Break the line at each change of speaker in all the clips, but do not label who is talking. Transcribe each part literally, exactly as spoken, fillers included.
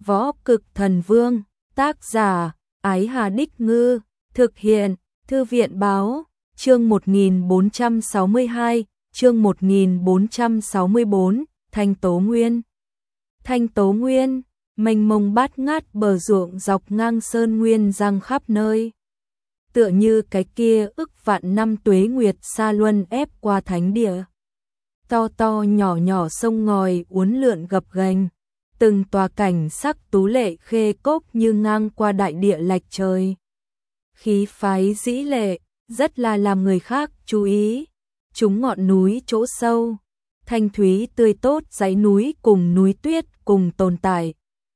Võ Cực Thần Vương, tác giả, Ái Hà Đích Ngư, thực hiện, Thư viện Báo, chương một nghìn bốn trăm sáu mươi hai, chương một nghìn bốn trăm sáu mươi bốn, Thanh Tố Nguyên. Thanh Tố Nguyên, mênh mông bát ngát bờ ruộng dọc ngang sơn nguyên giăng khắp nơi. Tựa như cái kia ức vạn năm tuế nguyệt xa luân ép qua thánh địa. To to nhỏ nhỏ sông ngòi uốn lượn gập ghềnh, từng tòa cảnh sắc tú lệ khê cốc như ngang qua đại địa lạch trời. Khí phái dĩ lệ, rất là làm người khác chú ý. Chúng ngọn núi chỗ sâu, thanh thúy tươi tốt dãy núi cùng núi tuyết cùng tồn tại.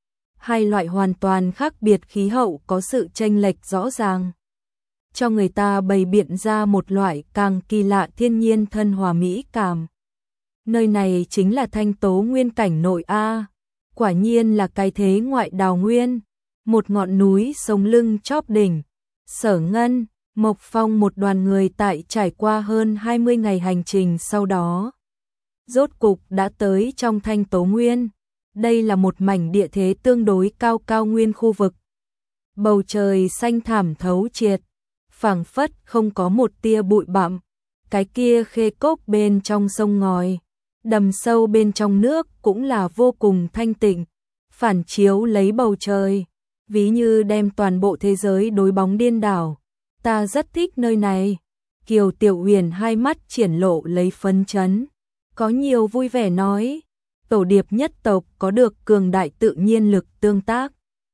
Hai loại hoàn toàn khác biệt khí hậu có sự chênh lệch rõ ràng, cho người ta bày biện ra một loại càng kỳ lạ thiên nhiên thân hòa mỹ cảm. Nơi này chính là Thanh Tố Nguyên cảnh nội A, quả nhiên là cái thế ngoại đào nguyên, một ngọn núi sống lưng chóp đỉnh. Sở Ngân, Mộc Phong một đoàn người tại trải qua hơn hai mươi ngày hành trình sau đó, rốt cục đã tới trong Thanh Tố Nguyên. Đây là một mảnh địa thế tương đối cao cao nguyên khu vực. Bầu trời xanh thẳm thấu triệt, phảng phất không có một tia bụi bặm. Cái kia khê cốc bên trong sông ngòi, đầm sâu bên trong nước cũng là vô cùng thanh tịnh, phản chiếu lấy bầu trời, ví như đem toàn bộ thế giới đối bóng điên đảo. Ta rất thích nơi này. Kiều Tiểu Uyển hai mắt triển lộ lấy phấn chấn, có nhiều vui vẻ nói, tổ điệp nhất tộc có được cường đại tự nhiên lực tương tác.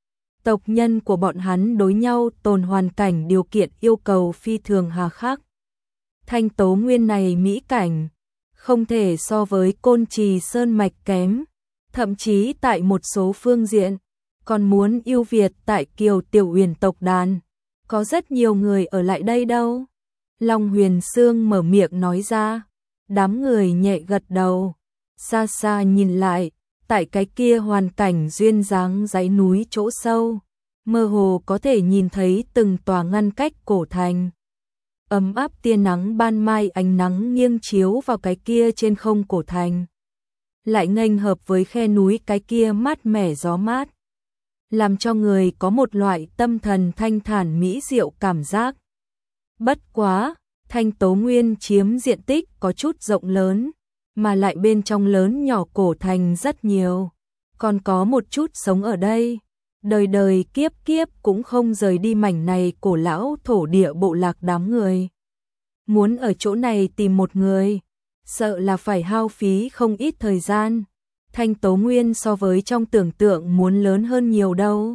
Tộc nhân của bọn hắn đối nhau tồn hoàn cảnh điều kiện yêu cầu phi thường hà khắc. Thanh Tố Nguyên này mỹ cảnh, không thể so với Côn Trì Sơn Mạch kém, thậm chí tại một số phương diện, còn muốn ưu việt tại Kiều Tiểu Uyển tộc đàn. Có rất nhiều người ở lại đây đâu. Long Huyền Sương mở miệng nói ra, đám người nhẹ gật đầu, xa xa nhìn lại, tại cái kia hoàn cảnh duyên dáng dãy núi chỗ sâu, mơ hồ có thể nhìn thấy từng tòa ngăn cách cổ thành. Ấm áp tia nắng ban mai ánh nắng nghiêng chiếu vào cái kia trên không cổ thành, lại nghênh hợp với khe núi cái kia mát mẻ gió mát, làm cho người có một loại tâm thần thanh thản mỹ diệu cảm giác. Bất quá, Thanh Tố Nguyên chiếm diện tích có chút rộng lớn, mà lại bên trong lớn nhỏ cổ thành rất nhiều, còn có một chút sống ở đây, đời đời kiếp kiếp cũng không rời đi mảnh này cổ lão thổ địa bộ lạc đám người. Muốn ở chỗ này tìm một người, sợ là phải hao phí không ít thời gian. Thanh Tố Nguyên so với trong tưởng tượng muốn lớn hơn nhiều đâu.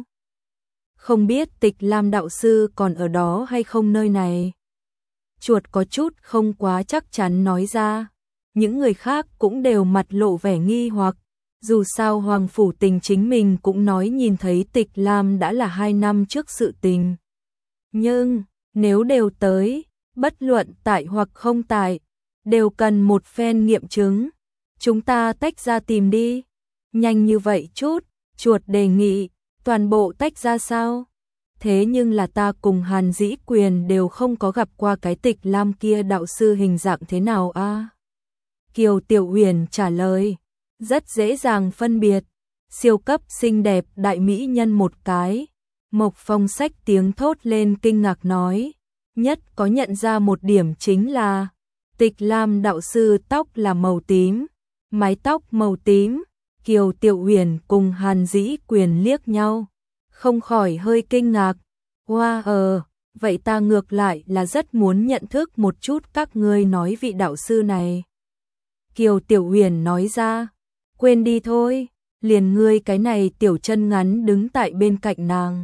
Không biết Tịch Lam đạo sư còn ở đó hay không nơi này. Chuột có chút không quá chắc chắn nói ra. Những người khác cũng đều mặt lộ vẻ nghi hoặc. Dù sao Hoàng Phủ Tình chính mình cũng nói nhìn thấy Tịch Lam đã là hai năm trước sự tình. Nhưng, nếu đều tới, bất luận tại hoặc không tại, đều cần một phen nghiệm chứng. Chúng ta tách ra tìm đi. Nhanh như vậy chút, chuột đề nghị, toàn bộ tách ra sao? Thế nhưng là ta cùng Hàn Dĩ Quyền đều không có gặp qua cái Tịch Lam kia đạo sư hình dạng thế nào a? À? Kiều Tiểu Uyển trả lời, rất dễ dàng phân biệt, siêu cấp xinh đẹp đại mỹ nhân một cái. Mộc Phong xách tiếng thốt lên kinh ngạc nói, nhất có nhận ra một điểm chính là Tịch Lam đạo sư tóc là màu tím, mái tóc màu tím. Kiều Tiểu Uyển cùng Hàn Dĩ Quyền liếc nhau, không khỏi hơi kinh ngạc. Hoa wow, ờ, vậy ta ngược lại là rất muốn nhận thức một chút các ngươi nói vị đạo sư này. Kiều Tiểu Uyển nói ra, quên đi thôi, liền ngươi cái này tiểu chân ngắn đứng tại bên cạnh nàng.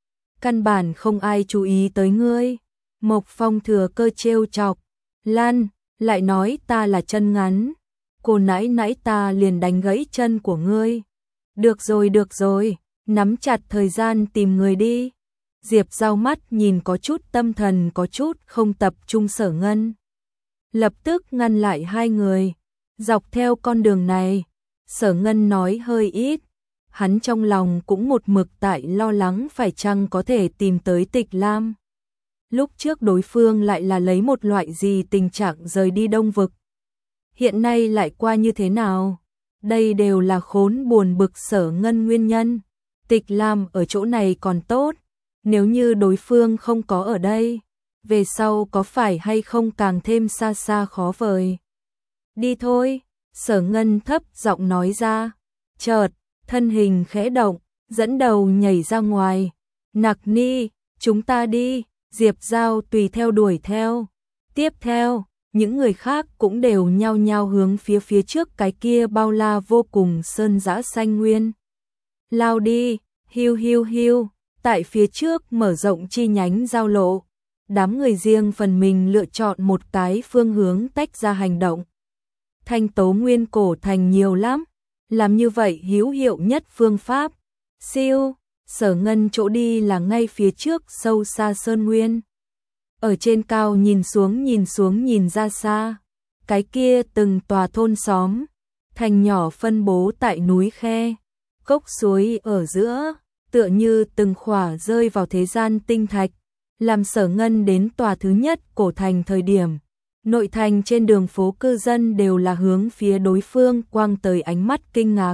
Căn bản không ai chú ý tới ngươi. Mộc Phong thừa cơ trêu chọc, Lan, lại nói ta là chân ngắn. Cô nãy nãy ta liền đánh gãy chân của ngươi. Được rồi được rồi, nắm chặt thời gian tìm người đi. Diệp Giao mắt nhìn có chút tâm thần có chút không tập trung Sở Ngân. Lập tức ngăn lại hai người. Dọc theo con đường này, Sở Ngân nói hơi ít. Hắn trong lòng cũng một mực tại lo lắng phải chăng có thể tìm tới Tịch Lam. Lúc trước đối phương lại là lấy một loại gì tình trạng rời đi Đông Vực. Hiện nay lại qua như thế nào? Đây đều là khốn buồn bực Sở Ngân nguyên nhân. Tịch Lam ở chỗ này còn tốt, nếu như đối phương không có ở đây, về sau có phải hay không càng thêm xa xa khó vời. Đi thôi, Sở Ngân thấp giọng nói ra, chợt, thân hình khẽ động, dẫn đầu nhảy ra ngoài. Nặc Ni, chúng ta đi, Diệp Giao tùy theo đuổi theo. Tiếp theo, những người khác cũng đều nhao nhao hướng phía phía trước cái kia bao la vô cùng sơn dã xanh nguyên. Lao đi, hiu hiu hiu, tại phía trước mở rộng chi nhánh giao lộ. Đám người riêng phần mình lựa chọn một cái phương hướng tách ra hành động. Thanh Tố Nguyên cổ thành nhiều lắm, làm như vậy hữu hiệu nhất phương pháp. Siêu, Sở Ngân chỗ đi là ngay phía trước sâu xa sơn nguyên. Ở trên cao nhìn xuống nhìn xuống nhìn ra xa, cái kia từng tòa thôn xóm, thành nhỏ phân bố tại núi khe, cốc suối ở giữa, tựa như từng khỏa rơi vào thế gian tinh thạch, làm Sở Ngân đến tòa thứ nhất cổ thành thời điểm. Nội thành trên đường phố cư dân đều là hướng phía đối phương quang tới ánh mắt kinh ngạc.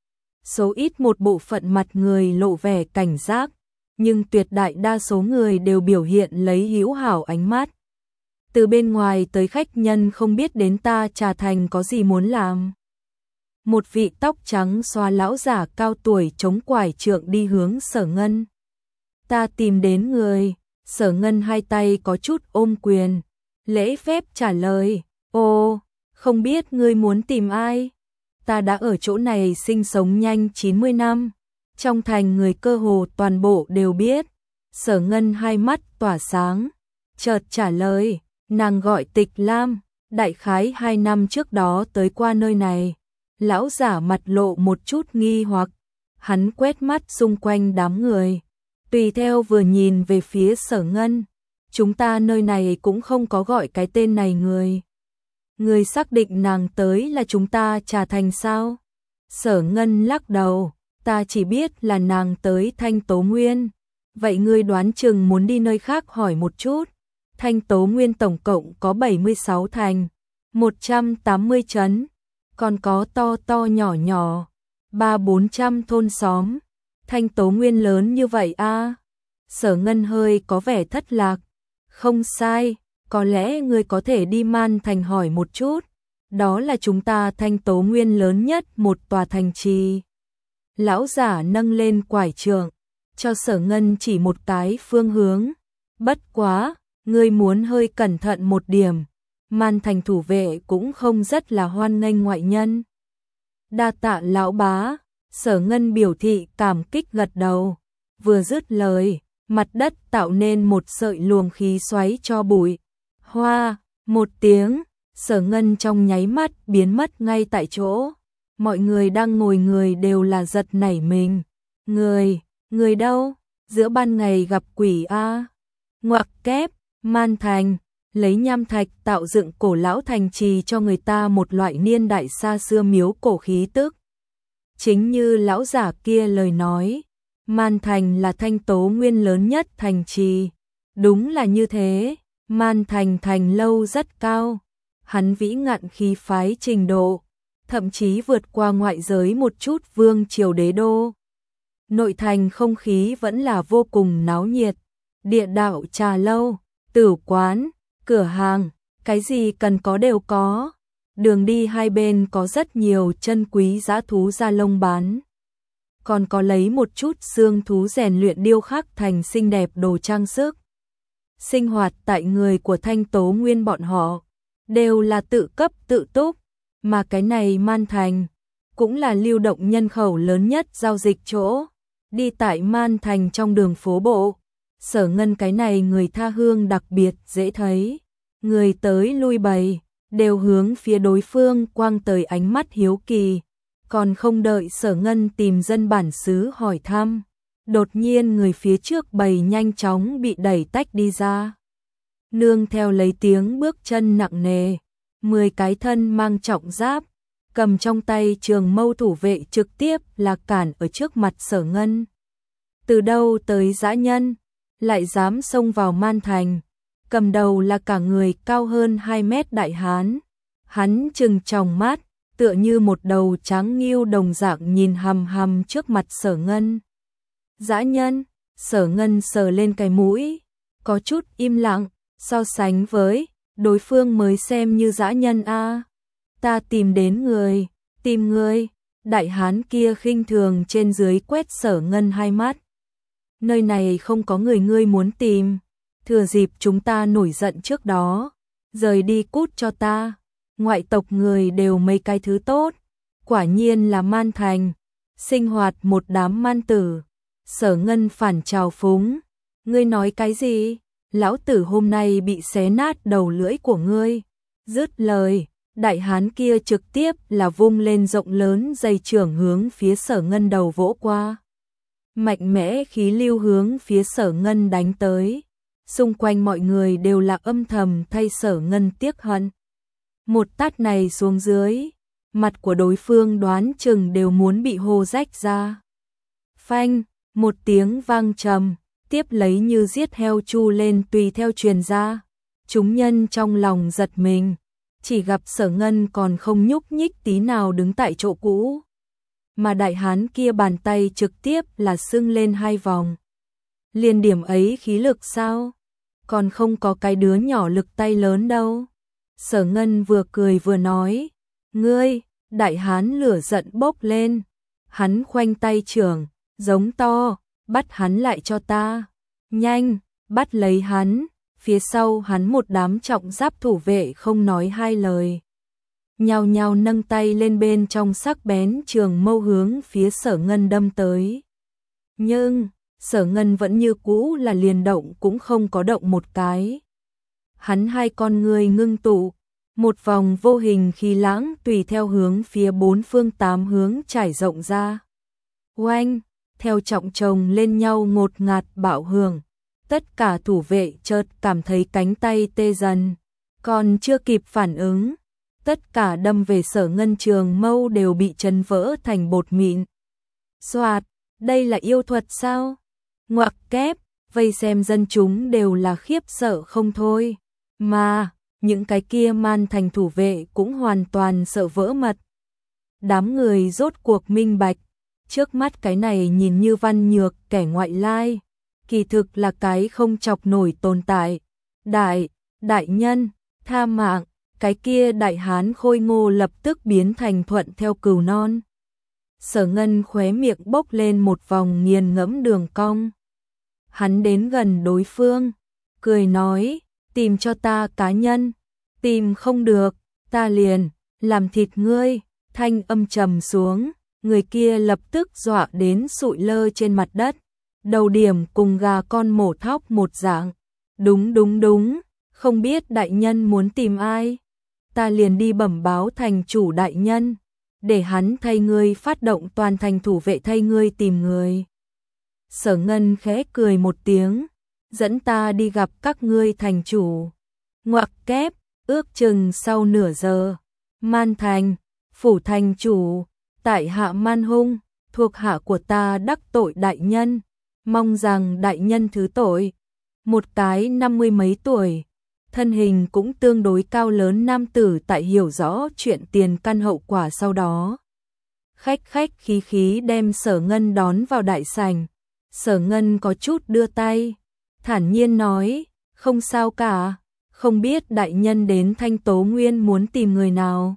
Số ít một bộ phận mặt người lộ vẻ cảnh giác, nhưng tuyệt đại đa số người đều biểu hiện lấy hữu hảo ánh mắt. Từ bên ngoài tới khách nhân không biết đến ta Trà Thành có gì muốn làm. Một vị tóc trắng xóa lão giả cao tuổi chống quải trượng đi hướng Sở Ngân. Ta tìm đến người, Sở Ngân hai tay có chút ôm quyền, lễ phép trả lời, ô, không biết ngươi muốn tìm ai? Ta đã ở chỗ này sinh sống nhanh chín mươi năm, trong thành người cơ hồ toàn bộ đều biết. Sở Ngân hai mắt tỏa sáng, chợt trả lời, nàng gọi Tịch Lam, đại khái hai năm trước đó tới qua nơi này. Lão giả mặt lộ một chút nghi hoặc, hắn quét mắt xung quanh đám người, tùy theo vừa nhìn về phía Sở Ngân. Chúng ta nơi này cũng không có gọi cái tên này người. Người xác định nàng tới là chúng ta Trà Thành sao? Sở Ngân lắc đầu, ta chỉ biết là nàng tới Thanh Tố Nguyên. Vậy ngươi đoán chừng muốn đi nơi khác hỏi một chút. Thanh Tố Nguyên tổng cộng có bảy mươi sáu thành, một trăm tám mươi trấn, còn có to to nhỏ nhỏ, ba bốn trăm thôn xóm. Thanh Tố Nguyên lớn như vậy a? À? Sở Ngân hơi có vẻ thất lạc. Không sai, có lẽ ngươi có thể đi Man Thành hỏi một chút. Đó là chúng ta Thanh Tố Nguyên lớn nhất một tòa thành trì. Lão giả nâng lên quải trượng, cho Sở Ngân chỉ một cái phương hướng. Bất quá, ngươi muốn hơi cẩn thận một điểm. Man Thành thủ vệ cũng không rất là hoan nghênh ngoại nhân. Đa tạ lão bá, Sở Ngân biểu thị cảm kích gật đầu. Vừa dứt lời, mặt đất tạo nên một sợi luồng khí xoáy cho bụi. Hoa, một tiếng, Sở Ngân trong nháy mắt biến mất ngay tại chỗ. Mọi người đang ngồi người đều là giật nảy mình. Người, người đâu? Giữa ban ngày gặp quỷ a. Ngoặc kép, Man Thành, lấy nham thạch tạo dựng cổ lão thành trì cho người ta một loại niên đại xa xưa miếu cổ khí tức. Chính như lão giả kia lời nói, Man Thành là Thanh Tố Nguyên lớn nhất thành trì. Đúng là như thế, Man Thành thành lâu rất cao. Hắn vĩ ngạn khí phái trình độ, thậm chí vượt qua ngoại giới một chút vương triều đế đô. Nội thành không khí vẫn là vô cùng náo nhiệt, địa đạo trà lâu, tử quán, cửa hàng, cái gì cần có đều có. Đường đi hai bên có rất nhiều chân quý dã thú da lông bán. Còn có lấy một chút xương thú rèn luyện điêu khắc thành xinh đẹp đồ trang sức. Sinh hoạt tại người của Thanh Tố Nguyên bọn họ đều là tự cấp tự túc, mà cái này Man Thành cũng là lưu động nhân khẩu lớn nhất giao dịch chỗ. Đi tại Man Thành trong đường phố bộ, Sở Ngân cái này người tha hương đặc biệt dễ thấy. Người tới lui bày, đều hướng phía đối phương quang tới ánh mắt hiếu kỳ. Còn không đợi Sở Ngân tìm dân bản xứ hỏi thăm, đột nhiên người phía trước bầy nhanh chóng bị đẩy tách đi ra. Nương theo lấy tiếng bước chân nặng nề, mười cái thân mang trọng giáp, cầm trong tay trường mâu thủ vệ trực tiếp là cản ở trước mặt Sở Ngân. Từ đâu tới dã nhân, lại dám xông vào Man Thành, cầm đầu là cả người cao hơn hai mét đại hán. Hắn trừng tròng mắt, tựa như một đầu trắng nghêu đồng dạng nhìn hằm hằm trước mặt Sở Ngân. Dã nhân, Sở Ngân sờ lên cái mũi, có chút im lặng, so sánh với, đối phương mới xem như dã nhân a. Ta tìm đến người, tìm người, đại hán kia khinh thường trên dưới quét Sở Ngân hai mắt. Nơi này không có người ngươi muốn tìm, thừa dịp chúng ta nổi giận trước đó, rời đi cút cho ta, ngoại tộc người đều mấy cái thứ tốt, quả nhiên là man thành, sinh hoạt một đám man tử. Sở Ngân phản trào phúng, ngươi nói cái gì? Lão tử hôm nay bị xé nát đầu lưỡi của ngươi. Dứt lời, đại hán kia trực tiếp là vung lên rộng lớn dây trưởng hướng phía Sở Ngân đầu vỗ qua. Mạnh mẽ khí lưu hướng phía Sở Ngân đánh tới. Xung quanh mọi người đều là âm thầm thay Sở Ngân tiếc hận. Một tát này xuống dưới, mặt của đối phương đoán chừng đều muốn bị hô rách ra. Phanh, một tiếng vang trầm, tiếp lấy như giết heo chu lên tùy theo truyền ra. Chúng nhân trong lòng giật mình, chỉ gặp Sở Ngân còn không nhúc nhích tí nào đứng tại chỗ cũ. Mà đại hán kia bàn tay trực tiếp là sưng lên hai vòng. Liền điểm ấy khí lực sao? Còn không có cái đứa nhỏ lực tay lớn đâu. Sở Ngân vừa cười vừa nói, ngươi, đại hán lửa giận bốc lên. Hắn khoanh tay trưởng, giống to, bắt hắn lại cho ta. Nhanh, bắt lấy hắn. Phía sau hắn một đám trọng giáp thủ vệ không nói hai lời. Nhao nhao nâng tay lên bên trong sắc bén trường mâu hướng phía Sở Ngân đâm tới. Nhưng, Sở Ngân vẫn như cũ là liền động cũng không có động một cái. Hắn hai con người ngưng tụ, một vòng vô hình khí lãng tùy theo hướng phía bốn phương tám hướng trải rộng ra. Oanh, theo trọng chồng lên nhau ngột ngạt bạo hưởng. Tất cả thủ vệ chợt cảm thấy cánh tay tê dần, còn chưa kịp phản ứng, tất cả đâm về Sở Ngân trường mâu đều bị chấn vỡ thành bột mịn. Soạt, đây là yêu thuật sao? Ngoặc kép, vây xem dân chúng đều là khiếp sợ không thôi, mà những cái kia man thành thủ vệ cũng hoàn toàn sợ vỡ mật. Đám người rốt cuộc minh bạch, trước mắt cái này nhìn như văn nhược kẻ ngoại lai, kỳ thực là cái không chọc nổi tồn tại. Đại, đại nhân, tha mạng, cái kia đại hán khôi ngô lập tức biến thành thuận theo cừu non. Sở Ngân khóe miệng bốc lên một vòng nghiền ngẫm đường cong. Hắn đến gần đối phương, cười nói, tìm cho ta cá nhân, tìm không được, ta liền, làm thịt ngươi. Thanh âm trầm xuống, người kia lập tức dọa đến sụi lơ trên mặt đất. Đầu điểm cùng gà con mổ thóc một dạng. Đúng đúng đúng, không biết đại nhân muốn tìm ai. Ta liền đi bẩm báo thành chủ đại nhân, để hắn thay ngươi phát động toàn thành thủ vệ thay ngươi tìm người. Sở Ngân khẽ cười một tiếng, dẫn ta đi gặp các ngươi thành chủ. Ngoặc kép, ước chừng sau nửa giờ, Man Thành, phủ thành chủ, tại hạ Man Hung, thuộc hạ của ta đắc tội đại nhân. Mong rằng đại nhân thứ tội. Một cái năm mươi mấy tuổi, thân hình cũng tương đối cao lớn nam tử tại hiểu rõ chuyện tiền căn hậu quả sau đó. Khách khách khí khí đem Sở Ngân đón vào đại sảnh. Sở Ngân có chút đưa tay, thản nhiên nói, không sao cả, không biết đại nhân đến Thanh Tố Nguyên muốn tìm người nào.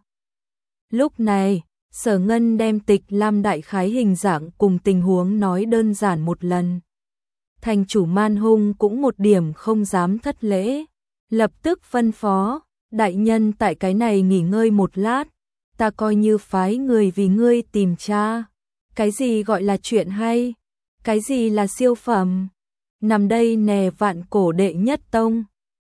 Lúc này, Sở Ngân đem Tịch Lam đại khái hình dạng cùng tình huống nói đơn giản một lần. Thành chủ Man Hung cũng một điểm không dám thất lễ, lập tức phân phó, đại nhân tại cái này nghỉ ngơi một lát, ta coi như phái người vì ngươi tìm tra. Cái gì gọi là chuyện hay? Cái gì là siêu phẩm? Nằm đây nè vạn cổ đệ nhất tông.